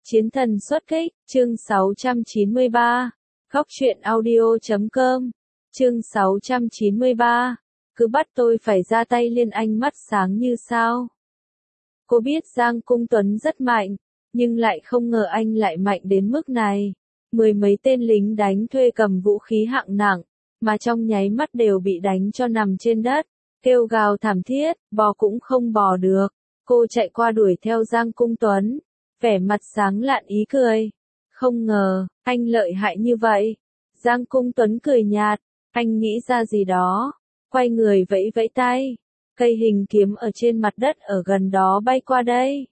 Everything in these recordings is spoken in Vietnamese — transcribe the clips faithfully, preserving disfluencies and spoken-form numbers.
Chiến thần xuất kích, chương sáu trăm chín mươi ba. Góc truyện audio chấm com. Chương sáu trăm chín mươi ba. Cứ bắt tôi phải ra tay. Liên Anh mắt sáng như sao. Cô biết Giang Cung Tuấn rất mạnh, nhưng lại không ngờ anh lại mạnh đến mức này. Mười mấy tên lính đánh thuê cầm vũ khí hạng nặng, mà trong nháy mắt đều bị đánh cho nằm trên đất, kêu gào thảm thiết, bò cũng không bò được. Cô chạy qua đuổi theo Giang Cung Tuấn, vẻ mặt sáng lạn ý cười. Không ngờ, anh lợi hại như vậy. Giang Cung Tuấn cười nhạt, anh nghĩ ra gì đó, quay người vẫy vẫy tay. Cây hình kiếm ở trên mặt đất ở gần đó bay qua đây.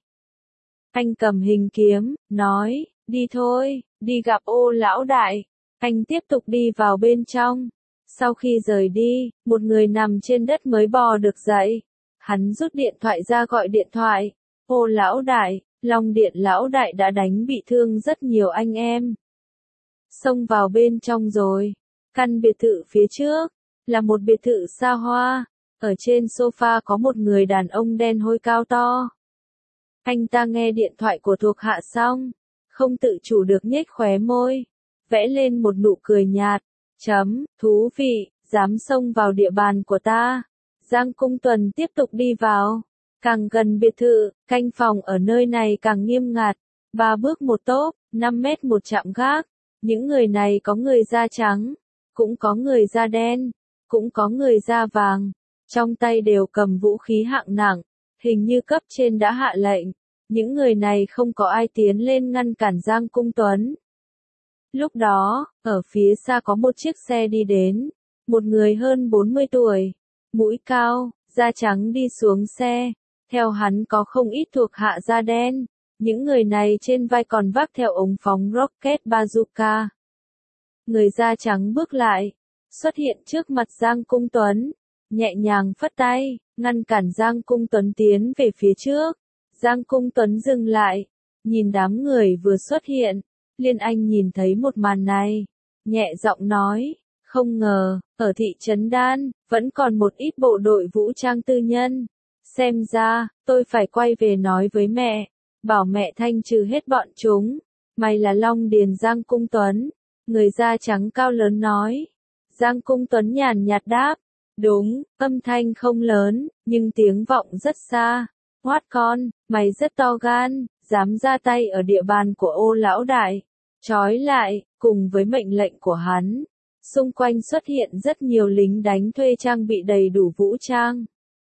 Anh cầm hình kiếm, nói, đi thôi, đi gặp Ô lão đại. Anh tiếp tục đi vào bên trong. Sau khi rời đi, một người nằm trên đất mới bò được dậy. Hắn rút điện thoại ra gọi điện thoại. Ô lão đại, Long Điện lão đại đã đánh bị thương rất nhiều anh em. Xông vào bên trong rồi. Căn biệt thự phía trước, là một biệt thự xa hoa. Ở trên sofa có một người đàn ông đen hôi cao to. Anh ta nghe điện thoại của thuộc hạ xong, không tự chủ được nhếch khóe môi, vẽ lên một nụ cười nhạt. Chấm, thú vị, dám xông vào địa bàn của ta. Giang Cung Tuấn tiếp tục đi vào. Càng gần biệt thự, canh phòng ở nơi này càng nghiêm ngặt. Ba bước một tốp, năm mét một trạm gác. Những người này có người da trắng, cũng có người da đen, cũng có người da vàng. Trong tay đều cầm vũ khí hạng nặng, hình như cấp trên đã hạ lệnh. Những người này không có ai tiến lên ngăn cản Giang Cung Tuấn. Lúc đó, ở phía xa có một chiếc xe đi đến. Một người hơn bốn mươi tuổi, mũi cao, da trắng đi xuống xe. Theo hắn có không ít thuộc hạ da đen. Những người này trên vai còn vác theo ống phóng rocket bazooka. Người da trắng bước lại, xuất hiện trước mặt Giang Cung Tuấn, nhẹ nhàng phất tay, ngăn cản Giang Cung Tuấn tiến về phía trước. Giang Cung Tuấn dừng lại, nhìn đám người vừa xuất hiện. Liên Anh nhìn thấy một màn này, nhẹ giọng nói, không ngờ, ở thị trấn Đan, vẫn còn một ít bộ đội vũ trang tư nhân. Xem ra, tôi phải quay về nói với mẹ, bảo mẹ thanh trừ hết bọn chúng. Mày là Long Điền. Giang Cung Tuấn, người da trắng cao lớn nói. Giang Cung Tuấn nhàn nhạt đáp, đúng, âm thanh không lớn, nhưng tiếng vọng rất xa. Hoát con, mày rất to gan, dám ra tay ở địa bàn của Ô lão đại. Trói lại, cùng với mệnh lệnh của hắn, xung quanh xuất hiện rất nhiều lính đánh thuê trang bị đầy đủ vũ trang.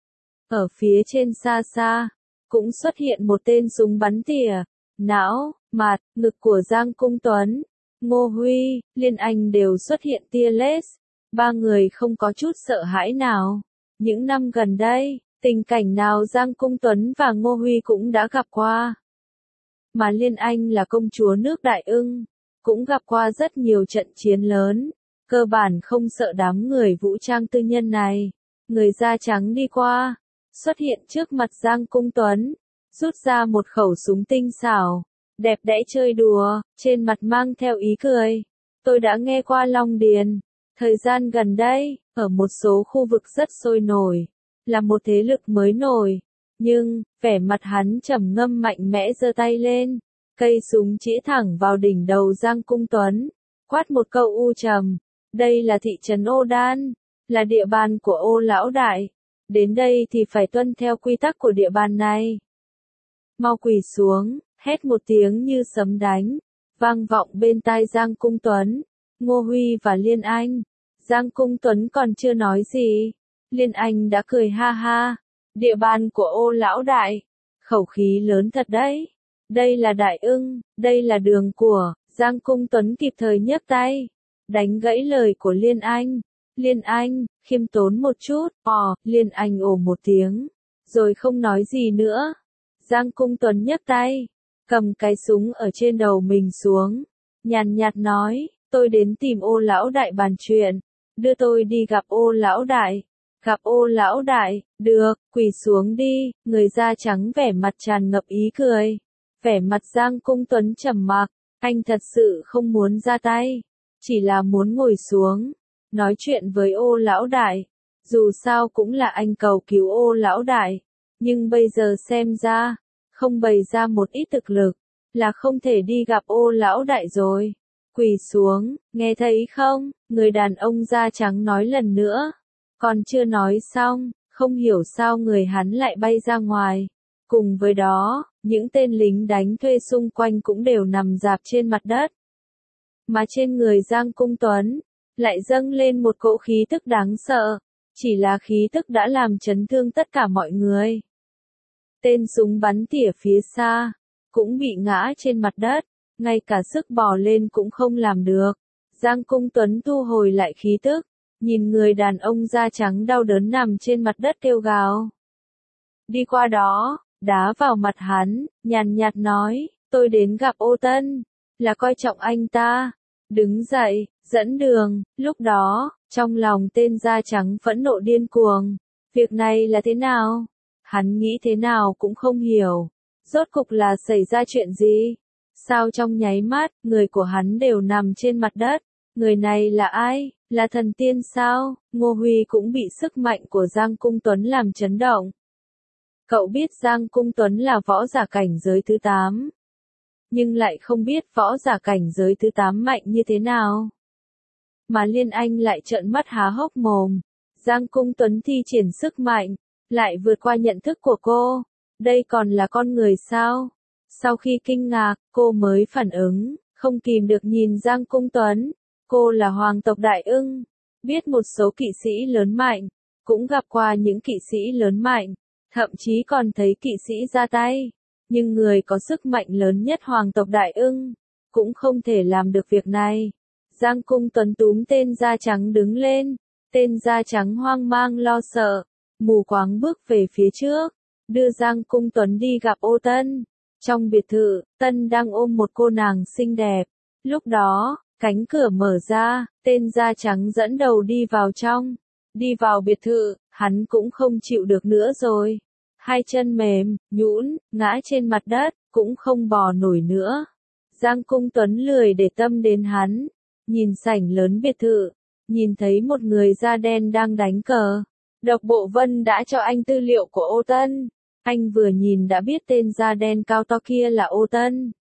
Ở phía trên xa xa, cũng xuất hiện một tên súng bắn tỉa, não, mặt, ngực của Giang Cung Tuấn. Ngô Huy, Liên Anh đều xuất hiện tia laser. Ba người không có chút sợ hãi nào. Những năm gần đây, tình cảnh nào Giang Cung Tuấn và Ngô Huy cũng đã gặp qua. Mà Liên Anh là công chúa nước Đại Ưng, cũng gặp qua rất nhiều trận chiến lớn, cơ bản không sợ đám người vũ trang tư nhân này. Người da trắng đi qua, xuất hiện trước mặt Giang Cung Tuấn, rút ra một khẩu súng tinh xảo, đẹp đẽ chơi đùa, trên mặt mang theo ý cười. Tôi đã nghe qua Long Điền, thời gian gần đây, ở một số khu vực rất sôi nổi, là một thế lực mới nổi. Nhưng, vẻ mặt hắn trầm ngâm mạnh mẽ giơ tay lên, cây súng chĩa thẳng vào đỉnh đầu Giang Cung Tuấn, quát một câu u trầm, đây là thị trấn Ô Đan, là địa bàn của Ô lão đại, đến đây thì phải tuân theo quy tắc của địa bàn này. Mau quỳ xuống, hét một tiếng như sấm đánh, vang vọng bên tai Giang Cung Tuấn, Ngô Huy và Liên Anh. Giang Cung Tuấn còn chưa nói gì, Liên Anh đã cười ha ha. Địa bàn của Ô lão đại, khẩu khí lớn thật đấy. Đây là Đại Ưng, đây là đường của. Giang Cung Tuấn kịp thời nhấc tay, đánh gãy lời của Liên Anh. Liên Anh, khiêm tốn một chút. Ồ, Liên Anh ồ một tiếng, rồi không nói gì nữa. Giang Cung Tuấn nhấc tay, cầm cái súng ở trên đầu mình xuống, nhàn nhạt nói, tôi đến tìm Ô lão đại bàn chuyện, đưa tôi đi gặp Ô lão đại. Gặp Ô lão đại, được, quỳ xuống đi. Người da trắng vẻ mặt tràn ngập ý cười. Vẻ mặt Giang Cung Tuấn trầm mặc, anh thật sự không muốn ra tay, chỉ là muốn ngồi xuống, nói chuyện với Ô lão đại. Dù sao cũng là anh cầu cứu Ô lão đại, nhưng bây giờ xem ra, không bày ra một ít thực lực, là không thể đi gặp Ô lão đại rồi. Quỳ xuống, nghe thấy không? Người đàn ông da trắng nói lần nữa. Còn chưa nói xong, không hiểu sao người hắn lại bay ra ngoài. Cùng với đó, những tên lính đánh thuê xung quanh cũng đều nằm rạp trên mặt đất. Mà trên người Giang Cung Tuấn, lại dâng lên một cỗ khí tức đáng sợ. Chỉ là khí tức đã làm chấn thương tất cả mọi người. Tên súng bắn tỉa phía xa, cũng bị ngã trên mặt đất, ngay cả sức bò lên cũng không làm được. Giang Cung Tuấn thu hồi lại khí tức, nhìn người đàn ông da trắng đau đớn nằm trên mặt đất kêu gào. Đi qua đó, đá vào mặt hắn, nhàn nhạt nói, tôi đến gặp Ô Tân, là coi trọng anh ta. Đứng dậy, dẫn đường, lúc đó, trong lòng tên da trắng phẫn nộ điên cuồng. Việc này là thế nào? Hắn nghĩ thế nào cũng không hiểu. Rốt cục là xảy ra chuyện gì? Sao trong nháy mắt, người của hắn đều nằm trên mặt đất? Người này là ai? Là thần tiên sao? Ngô Huy cũng bị sức mạnh của Giang Cung Tuấn làm chấn động. Cậu biết Giang Cung Tuấn là võ giả cảnh giới thứ tám. Nhưng lại không biết võ giả cảnh giới thứ tám mạnh như thế nào. Mà Liên Anh lại trợn mắt há hốc mồm. Giang Cung Tuấn thi triển sức mạnh, lại vượt qua nhận thức của cô. Đây còn là con người sao? Sau khi kinh ngạc, cô mới phản ứng, không kìm được nhìn Giang Cung Tuấn. Cô là hoàng tộc Đại Ưng, biết một số kỵ sĩ lớn mạnh, cũng gặp qua những kỵ sĩ lớn mạnh, thậm chí còn thấy kỵ sĩ ra tay. Nhưng người có sức mạnh lớn nhất hoàng tộc Đại Ưng, cũng không thể làm được việc này. Giang Cung Tuấn túm tên da trắng đứng lên, tên da trắng hoang mang lo sợ, mù quáng bước về phía trước, đưa Giang Cung Tuấn đi gặp Ô Tân. Trong biệt thự, Tân đang ôm một cô nàng xinh đẹp. Lúc đó, cánh cửa mở ra, tên da trắng dẫn đầu đi vào trong. Đi vào biệt thự, hắn cũng không chịu được nữa rồi. Hai chân mềm, nhũn, ngã trên mặt đất, cũng không bò nổi nữa. Giang Cung Tuấn lười để tâm đến hắn. Nhìn sảnh lớn biệt thự, nhìn thấy một người da đen đang đánh cờ. Độc Bộ Vân đã cho anh tư liệu của Ô Tân. Anh vừa nhìn đã biết tên da đen cao to kia là Ô Tân.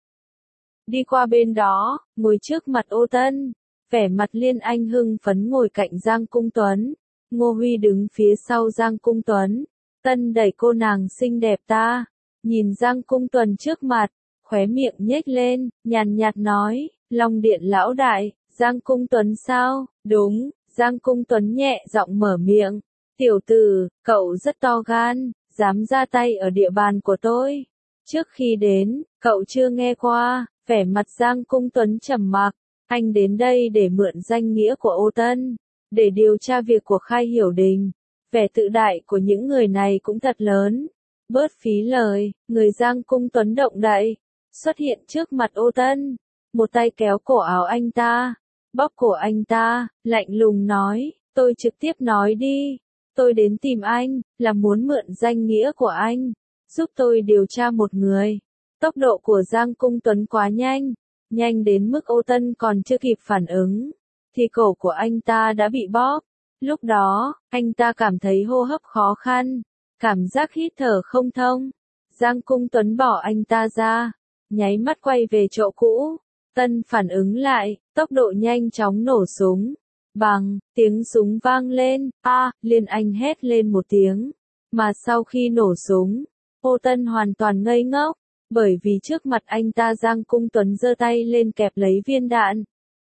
Đi qua bên đó, ngồi trước mặt Ô Tân. Vẻ mặt Liên Anh hưng phấn ngồi cạnh Giang Cung Tuấn. Ngô Huy đứng phía sau Giang Cung Tuấn. Tân đẩy cô nàng xinh đẹp ta. Nhìn Giang Cung Tuấn trước mặt, khóe miệng nhếch lên, nhàn nhạt nói, Long Điện lão đại, Giang Cung Tuấn sao? Đúng, Giang Cung Tuấn nhẹ giọng mở miệng. Tiểu tử, cậu rất to gan, dám ra tay ở địa bàn của tôi. Trước khi đến, cậu chưa nghe qua, vẻ mặt Giang Cung Tuấn trầm mặc. Anh đến đây để mượn danh nghĩa của Ô Tân, để điều tra việc của Khai Hiểu Đình. Vẻ tự đại của những người này cũng thật lớn. Bớt phí lời, người Giang Cung Tuấn động đậy, xuất hiện trước mặt Ô Tân. Một tay kéo cổ áo anh ta, bóp cổ anh ta, lạnh lùng nói, tôi trực tiếp nói đi. Tôi đến tìm anh, là muốn mượn danh nghĩa của anh, giúp tôi điều tra một người. Tốc độ của Giang Cung Tuấn quá nhanh, nhanh đến mức Ô Tân còn chưa kịp phản ứng, thì cổ của anh ta đã bị bóp. Lúc đó, anh ta cảm thấy hô hấp khó khăn, cảm giác hít thở không thông. Giang Cung Tuấn bỏ anh ta ra, nháy mắt quay về chỗ cũ. Tân phản ứng lại, tốc độ nhanh chóng nổ súng. Bằng, tiếng súng vang lên, a, à, Liên Anh hét lên một tiếng. Mà sau khi nổ súng, Ô Tân hoàn toàn ngây ngốc, bởi vì trước mặt anh ta Giang Cung Tuấn giơ tay lên kẹp lấy viên đạn.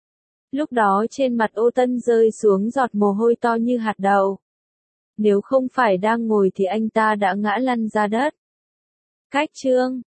Lúc đó trên mặt Ô Tân rơi xuống giọt mồ hôi to như hạt đậu. Nếu không phải đang ngồi thì anh ta đã ngã lăn ra đất. Cách chương